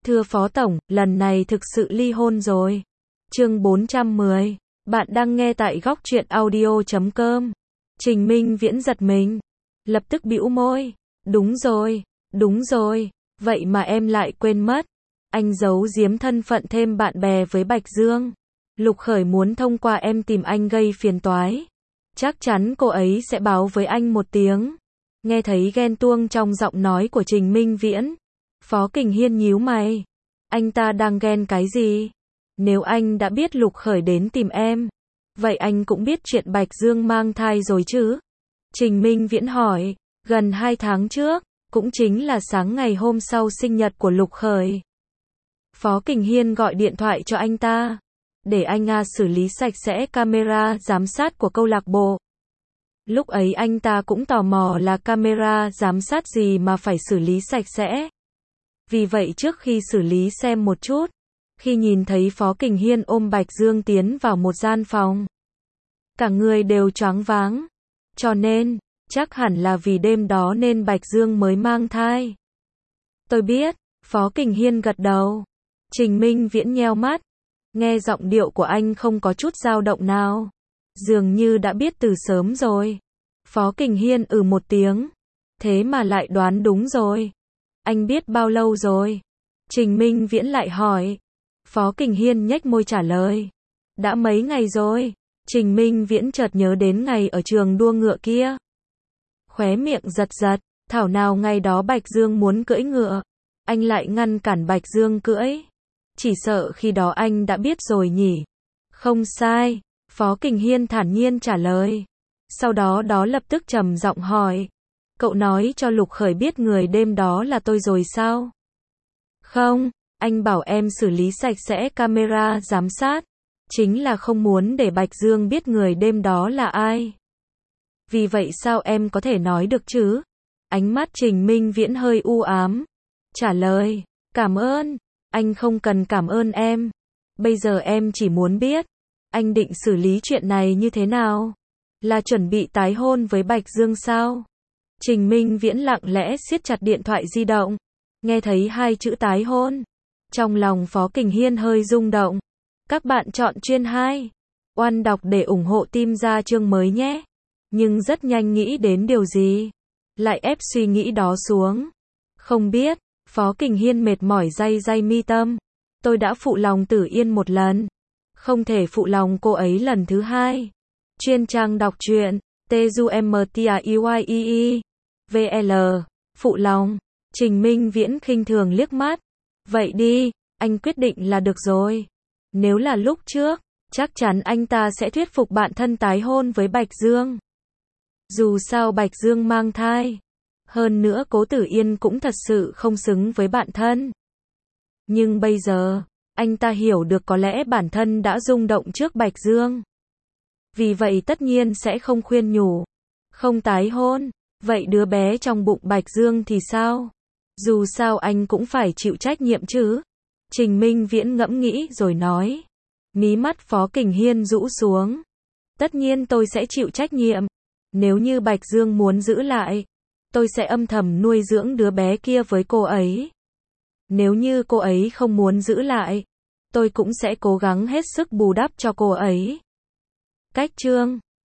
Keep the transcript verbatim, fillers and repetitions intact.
Thưa Phó Tổng, lần này thực sự ly hôn rồi. Chương bốn trăm mười. Bạn đang nghe tại góc truyện audio chấm com. Trình Minh Viễn giật mình. Lập tức bĩu môi. Đúng rồi, đúng rồi. Vậy mà em lại quên mất. Anh giấu giếm thân phận thêm bạn bè với Bạch Dương. Lục Khởi muốn thông qua em tìm anh gây phiền toái. Chắc chắn cô ấy sẽ báo với anh một tiếng. Nghe thấy ghen tuông trong giọng nói của Trình Minh Viễn. Phó Kình Hiên nhíu mày. Anh ta đang ghen cái gì? Nếu anh đã biết Lục Khởi đến tìm em, vậy anh cũng biết chuyện Bạch Dương mang thai rồi chứ? Trình Minh Viễn hỏi. Gần hai tháng trước, cũng chính là sáng ngày hôm sau sinh nhật của Lục Khởi, Phó Kình Hiên gọi điện thoại cho anh ta, để anh Nga xử lý sạch sẽ camera giám sát của câu lạc bộ. Lúc ấy anh ta cũng tò mò là camera giám sát gì mà phải xử lý sạch sẽ. Vì vậy trước khi xử lý xem một chút, khi nhìn thấy Phó Kình Hiên ôm Bạch Dương tiến vào một gian phòng, cả người đều choáng váng. Cho nên, chắc hẳn là vì đêm đó nên Bạch Dương mới mang thai. Tôi biết, Phó Kình Hiên gật đầu. Trình Minh Viễn nheo mắt, nghe giọng điệu của anh không có chút dao động nào, dường như đã biết từ sớm rồi. Phó Kình Hiên ừ một tiếng, thế mà lại đoán đúng rồi. Anh biết bao lâu rồi? Trình Minh Viễn lại hỏi. Phó Kình Hiên nhếch môi trả lời. Đã mấy ngày rồi. Trình Minh Viễn chợt nhớ đến ngày ở trường đua ngựa kia. Khóe miệng giật giật, thảo nào ngày đó Bạch Dương muốn cưỡi ngựa, anh lại ngăn cản Bạch Dương cưỡi. Chỉ sợ khi đó anh đã biết rồi nhỉ. Không sai, Phó Kình Hiên thản nhiên trả lời. Sau đó đó lập tức trầm giọng hỏi. Cậu nói cho Lục Khởi biết người đêm đó là tôi rồi sao? Không, anh bảo em xử lý sạch sẽ camera giám sát. Chính là không muốn để Bạch Dương biết người đêm đó là ai. Vì vậy sao em có thể nói được chứ? Ánh mắt Trình Minh Viễn hơi u ám. Trả lời, cảm ơn. Anh không cần cảm ơn em. Bây giờ em chỉ muốn biết, anh định xử lý chuyện này như thế nào? Là chuẩn bị tái hôn với Bạch Dương sao? Trình Minh Viễn lặng lẽ siết chặt điện thoại di động. Nghe thấy hai chữ tái hôn, trong lòng Phó Kình Hiên hơi rung động. Các bạn chọn chuyên hai. Oan đọc để ủng hộ team ra chương mới nhé. Nhưng rất nhanh nghĩ đến điều gì, lại ép suy nghĩ đó xuống. Không biết, Phó Kình Hiên mệt mỏi day day mi tâm. Tôi đã phụ lòng Tử Yên một lần, không thể phụ lòng cô ấy lần thứ hai. Chuyên trang đọc truyện, T U M T A I Y E E, V L, phụ lòng. Trình Minh Viễn khinh thường liếc mắt. Vậy đi, anh quyết định là được rồi. Nếu là lúc trước, chắc chắn anh ta sẽ thuyết phục bạn thân tái hôn với Bạch Dương. Dù sao Bạch Dương mang thai. Hơn nữa Cố Tử Yên cũng thật sự không xứng với bạn thân. Nhưng bây giờ, anh ta hiểu được có lẽ bản thân đã rung động trước Bạch Dương. Vì vậy tất nhiên sẽ không khuyên nhủ. Không tái hôn. Vậy đứa bé trong bụng Bạch Dương thì sao? Dù sao anh cũng phải chịu trách nhiệm chứ. Trình Minh Viễn ngẫm nghĩ rồi nói. Mí mắt Phó Kình Hiên rũ xuống. Tất nhiên tôi sẽ chịu trách nhiệm. Nếu như Bạch Dương muốn giữ lại, tôi sẽ âm thầm nuôi dưỡng đứa bé kia với cô ấy. Nếu như cô ấy không muốn giữ lại, tôi cũng sẽ cố gắng hết sức bù đắp cho cô ấy. Cách chương